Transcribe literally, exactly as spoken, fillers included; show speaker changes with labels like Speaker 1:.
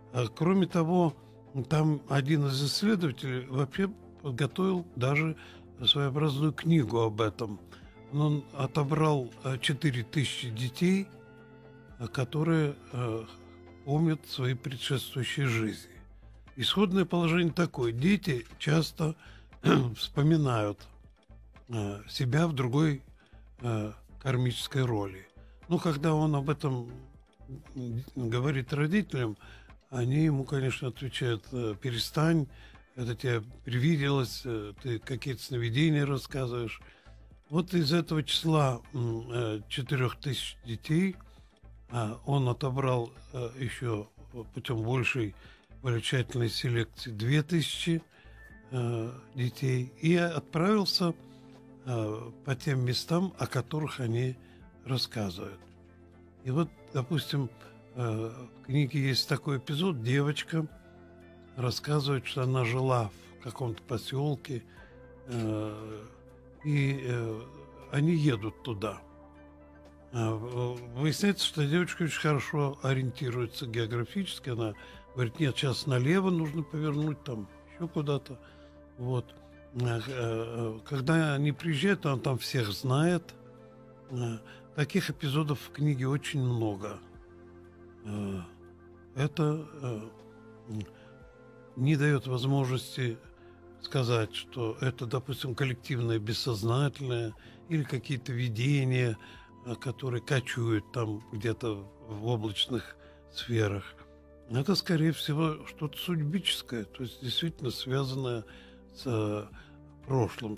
Speaker 1: А, кроме того, там один из исследователей вообще подготовил даже своеобразную книгу об этом. Он отобрал четыре тысячи детей, которые э, помнят свои предшествующие жизни. Исходное положение такое. Дети часто вспоминают э, себя в другой э, кармической роли. Ну, когда он об этом говорит родителям, они ему, конечно, отвечают: перестань, это тебе привиделось, ты какие-то сновидения рассказываешь. Вот из этого числа четырех тысяч детей он отобрал еще путем большей более тщательной селекции две тысячи детей и отправился по тем местам, о которых они рассказывают. И вот, допустим, в книге есть такой эпизод. Девочка рассказывает, что она жила в каком-то поселке, и они едут туда. Выясняется, что девочка очень хорошо ориентируется географически. Она говорит: нет, сейчас налево нужно повернуть, там еще куда-то. Вот. Когда они приезжают, она там всех знает. Таких эпизодов в книге очень много. Это не дает возможности сказать, что это, допустим, коллективное бессознательное или какие-то видения, которые кочуют там где-то в облачных сферах. Это, скорее всего, что-то судьбическое, то есть действительно связанное с прошлым,